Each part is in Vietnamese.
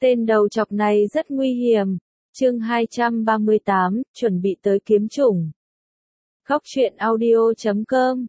Tên đầu chọc này rất nguy hiểm. Chương 238, chuẩn bị tới kiếm chủng. Khóc chuyện audio.com.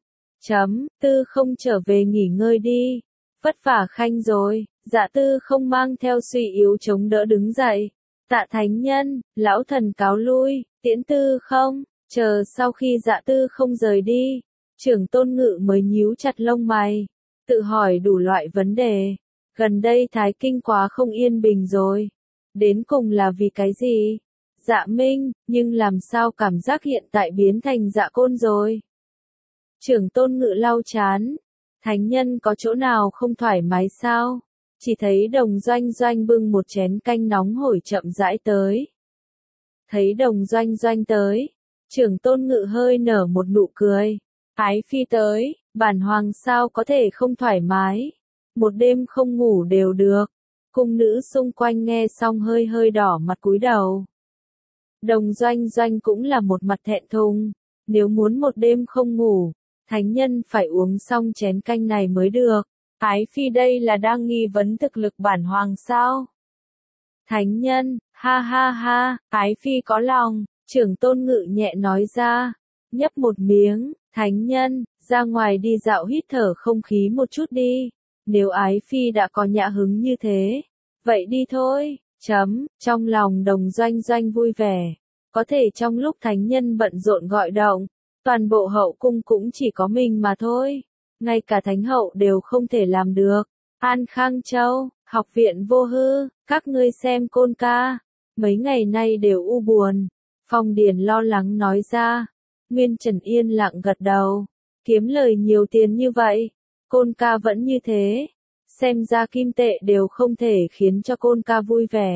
Tư không trở về nghỉ ngơi đi. Vất vả Khanh rồi. Dạ Tư không mang theo suy yếu chống đỡ đứng dậy. Tạ thánh nhân, lão thần cáo lui, tiễn Tư không. Chờ sau khi Dạ Tư không rời đi, Trưởng Tôn Ngự mới nhíu chặt lông mày, tự hỏi đủ loại vấn đề. Gần đây Thái Kinh quá không yên bình rồi. Đến cùng là vì cái gì? Dạ Minh, nhưng làm sao cảm giác hiện tại biến thành Dạ Côn rồi? Trưởng Tôn Ngự lau chán. Thánh nhân có chỗ nào không thoải mái sao? Chỉ thấy Đồng Doanh Doanh bưng một chén canh nóng hổi chậm rãi tới. Thấy Đồng Doanh Doanh tới, Trưởng Tôn Ngự hơi nở một nụ cười. Ái phi tới, bản hoàng sao có thể không thoải mái. Một đêm không ngủ đều được. Cung nữ xung quanh nghe xong hơi hơi đỏ mặt cúi đầu. Đồng Doanh Doanh cũng là một mặt thẹn thùng. Nếu muốn một đêm không ngủ, thánh nhân phải uống xong chén canh này mới được. Ái phi đây là đang nghi vấn thực lực bản hoàng sao? Thánh nhân, ha ha ha, ái phi có lòng. Trưởng Tôn Ngự nhẹ nói ra. Nhấp một miếng, thánh nhân, ra ngoài đi dạo hít thở không khí một chút đi. Nếu ái phi đã có nhã hứng như thế, vậy đi thôi. Trong lòng Đồng Doanh Doanh vui vẻ. Có thể trong lúc thánh nhân bận rộn gọi động, toàn bộ hậu cung cũng chỉ có mình mà thôi. Ngay cả thánh hậu đều không thể làm được. An Khang Châu, học viện Vô Hư, các ngươi xem Côn ca. Mấy ngày nay đều u buồn. Phong Điền lo lắng nói ra. Nguyên Trần yên lặng gật đầu. Kiếm lời nhiều tiền như vậy, Côn ca vẫn như thế. Xem ra kim tệ đều không thể khiến cho Côn ca vui vẻ.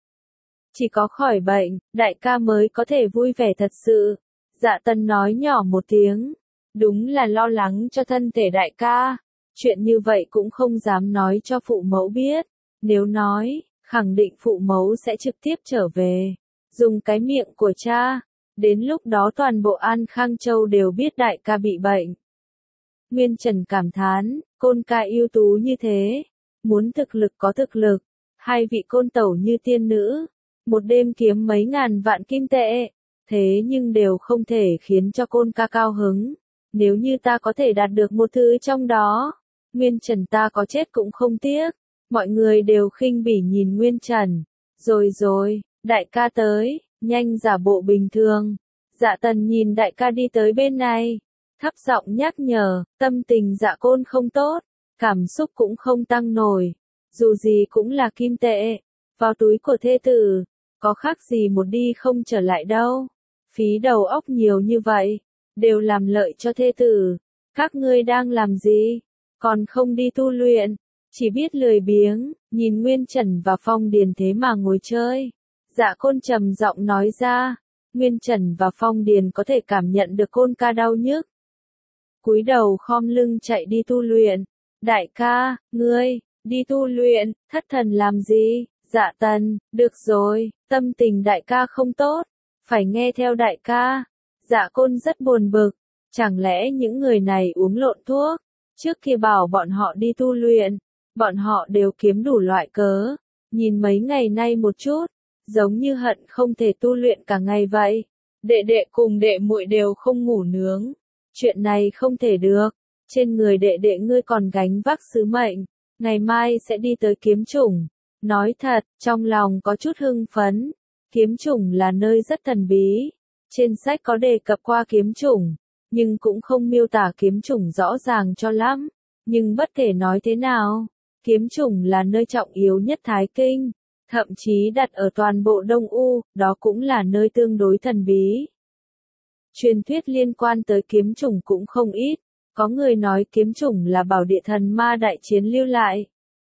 Chỉ có khỏi bệnh, đại ca mới có thể vui vẻ thật sự. Dạ Tần nói nhỏ một tiếng. Đúng là lo lắng cho thân thể đại ca. Chuyện như vậy cũng không dám nói cho phụ mẫu biết. Nếu nói, khẳng định phụ mẫu sẽ trực tiếp trở về. Dùng cái miệng của cha. Đến lúc đó toàn bộ An Khang Châu đều biết đại ca bị bệnh. Nguyên Trần cảm thán, Côn ca ưu tú như thế. Muốn thực lực có thực lực. Hai vị côn tẩu như tiên nữ. Một đêm kiếm mấy ngàn vạn kim tệ. Thế nhưng đều không thể khiến cho Côn ca cao hứng. Nếu như ta có thể đạt được một thứ trong đó, Nguyên Trần ta có chết cũng không tiếc. Mọi người đều khinh bỉ nhìn Nguyên Trần. Rồi, đại ca tới, nhanh giả bộ bình thường. Dạ Tần nhìn đại ca đi tới bên này, thấp giọng nhắc nhở, tâm tình Dạ Côn không tốt, cảm xúc cũng không tăng nổi. Dù gì cũng là kim tệ, vào túi của thê tử, có khác gì một đi không trở lại đâu. Phí đầu óc nhiều như vậy, đều làm lợi cho thê tử. Các ngươi đang làm gì? Còn không đi tu luyện, chỉ biết lười biếng, nhìn Nguyên Trần và Phong Điền thế mà ngồi chơi. Dạ Côn trầm giọng nói ra. Nguyên Trần và Phong Điền có thể cảm nhận được Côn ca đau nhức. Cúi đầu khom lưng chạy đi tu luyện. Đại ca, ngươi, đi tu luyện, thất thần làm gì? Dạ Tần, được rồi, tâm tình đại ca không tốt, phải nghe theo đại ca. Dạ Côn rất buồn bực, chẳng lẽ những người này uống lộn thuốc? Trước khi bảo bọn họ đi tu luyện, bọn họ đều kiếm đủ loại cớ. Nhìn mấy ngày nay một chút, giống như hận không thể tu luyện cả ngày vậy. Đệ đệ cùng đệ muội đều không ngủ nướng. Chuyện này không thể được. Trên người đệ đệ ngươi còn gánh vác sứ mệnh. Ngày mai sẽ đi tới kiếm chủng. Nói thật, trong lòng có chút hưng phấn. Kiếm chủng là nơi rất thần bí. Trên sách có đề cập qua kiếm chủng, nhưng cũng không miêu tả kiếm chủng rõ ràng cho lắm. Nhưng bất kể nói thế nào, kiếm chủng là nơi trọng yếu nhất Thái Kinh. Thậm chí đặt ở toàn bộ Đông U, đó cũng là nơi tương đối thần bí. Truyền thuyết liên quan tới kiếm chủng cũng không ít. Có người nói kiếm chủng là bảo địa thần ma đại chiến lưu lại.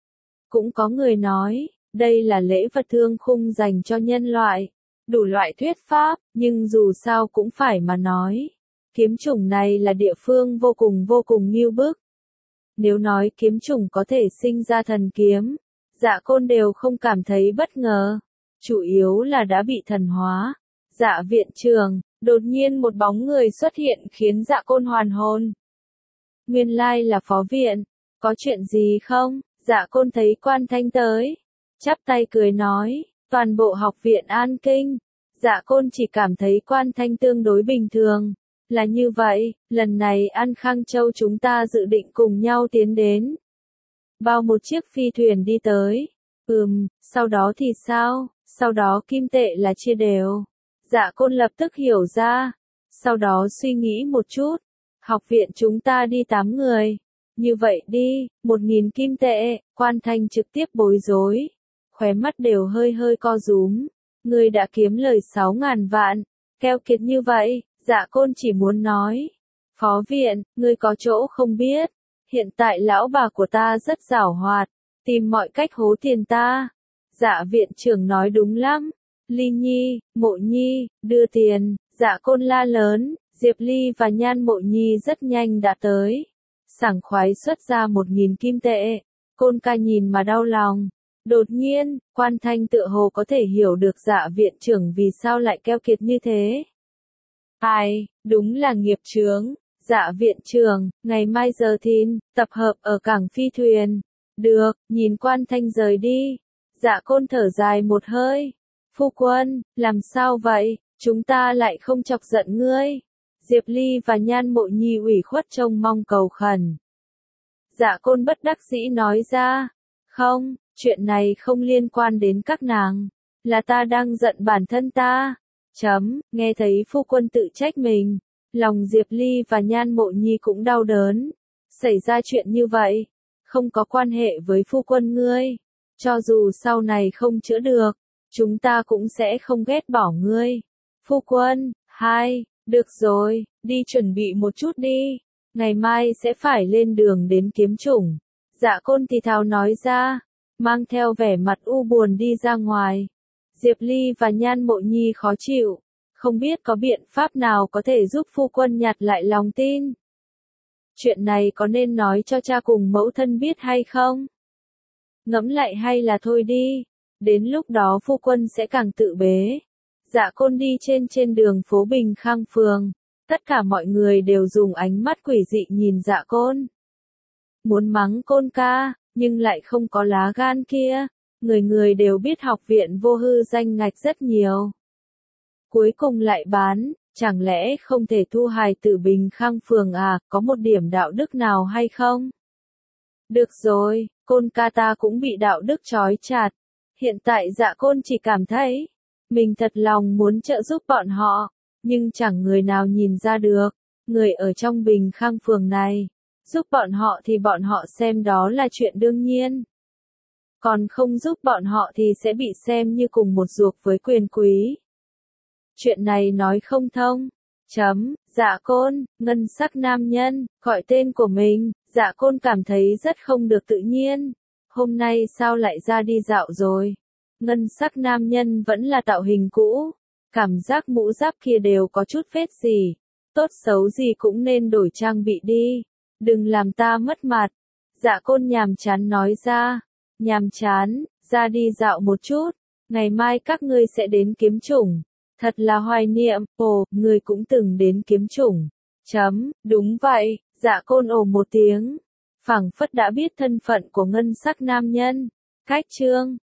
Cũng có người nói, đây là lễ vật thương khung dành cho nhân loại. Đủ loại thuyết pháp, nhưng dù sao cũng phải mà nói. Kiếm chủng này là địa phương vô cùng nghiêu bức. Nếu nói kiếm chủng có thể sinh ra thần kiếm, Dạ Côn đều không cảm thấy bất ngờ. Chủ yếu là đã bị thần hóa. Dạ viện trường, đột nhiên một bóng người xuất hiện khiến Dạ Côn hoàn hồn. Nguyên lai là phó viện, có chuyện gì không? Dạ Côn thấy Quan Thanh tới. chắp tay cười nói, toàn bộ học viện an kinh. Dạ Côn chỉ cảm thấy Quan Thanh tương đối bình thường. Là như vậy, lần này An Khang Châu chúng ta dự định cùng nhau tiến đến. Bao một chiếc phi thuyền đi tới. Sau đó thì sao? Sau đó kim tệ là chia đều. Dạ Côn lập tức hiểu ra. Sau đó suy nghĩ một chút. Học viện chúng ta đi 8 người. Như vậy đi, 1.000 kim tệ. Quan Thanh trực tiếp bối rối. Khóe mắt đều hơi hơi co rúm. Ngươi đã kiếm lời 6.000 vạn. Keo kiệt như vậy, Dạ Côn chỉ muốn nói. Phó viện, ngươi có chỗ không biết. Hiện tại lão bà của ta rất giảo hoạt. Tìm mọi cách hố tiền ta. Dạ viện trưởng nói đúng lắm. Ly Nhi, Mộ Nhi, đưa tiền. Dạ Côn la lớn. Diệp Ly và Nhan Mộ Nhi rất nhanh đã tới. Sảng khoái xuất ra 1.000 kim tệ. Côn ca nhìn mà đau lòng. Đột nhiên, Quan Thanh tựa hồ có thể hiểu được Dạ viện trưởng vì sao lại keo kiệt như thế. Ai, đúng là nghiệp chướng. Dạ viện trưởng, ngày mai giờ thìn, tập hợp ở cảng phi thuyền. Được, nhìn Quan Thanh rời đi. Dạ Côn thở dài một hơi. Phu quân, làm sao vậy, chúng ta lại không chọc giận ngươi. Diệp Ly và Nhan Mộ Nhi ủy khuất trông mong cầu khẩn. Dạ Côn bất đắc dĩ nói ra. Không, chuyện này không liên quan đến các nàng. Là ta đang giận bản thân ta. Nghe thấy phu quân tự trách mình. Lòng Diệp Ly và Nhan Mộ Nhi cũng đau đớn. Xảy ra chuyện như vậy. Không có quan hệ với phu quân ngươi. Cho dù sau này không chữa được. Chúng ta cũng sẽ không ghét bỏ ngươi. Phu quân, được rồi, đi chuẩn bị một chút đi. Ngày mai sẽ phải lên đường đến kiếm chủng. Dạ Côn thì thào nói ra. Mang theo vẻ mặt u buồn đi ra ngoài. Diệp Ly và Nhan Mộ Nhi khó chịu. Không biết có biện pháp nào có thể giúp phu quân nhặt lại lòng tin. Chuyện này có nên nói cho cha cùng mẫu thân biết hay không? Ngẫm lại hay là thôi đi. Đến lúc đó phu quân sẽ càng tự bế. Dạ Côn đi trên đường phố Bình Khang phường. Tất cả mọi người đều dùng ánh mắt quỷ dị nhìn Dạ Côn. Muốn mắng Côn ca, nhưng lại không có lá gan kia. Người người đều biết học viện vô hư danh ngạch rất nhiều. Cuối cùng lại bán, chẳng lẽ không thể thu hài tử Bình Khang phường à, có một điểm đạo đức nào hay không? Được rồi, Côn ca ta cũng bị đạo đức trói chặt. Hiện tại Dạ Côn chỉ cảm thấy, mình thật lòng muốn trợ giúp bọn họ, nhưng chẳng người nào nhìn ra được. Người ở trong Bình Khang phường này, giúp bọn họ thì bọn họ xem đó là chuyện đương nhiên. Còn không giúp bọn họ thì sẽ bị xem như cùng một ruột với quyền quý. Chuyện này nói không thông. Dạ Côn, ngân sắc nam nhân, gọi tên của mình, Dạ Côn cảm thấy rất không được tự nhiên. Hôm nay sao lại ra đi dạo rồi? Ngân sắc nam nhân vẫn là tạo hình cũ. Cảm giác mũ giáp kia đều có chút vết gì. Tốt xấu gì cũng nên đổi trang bị đi. Đừng làm ta mất mặt. Dạ Côn nhàm chán nói ra. Nhàm chán, ra đi dạo một chút. Ngày mai các ngươi sẽ đến kiếm chủng. Thật là hoài niệm. Ồ, ngươi cũng từng đến kiếm chủng. Đúng vậy. Dạ Côn ồ một tiếng. Phảng phất đã biết thân phận của ngân sắc nam nhân. Cách chương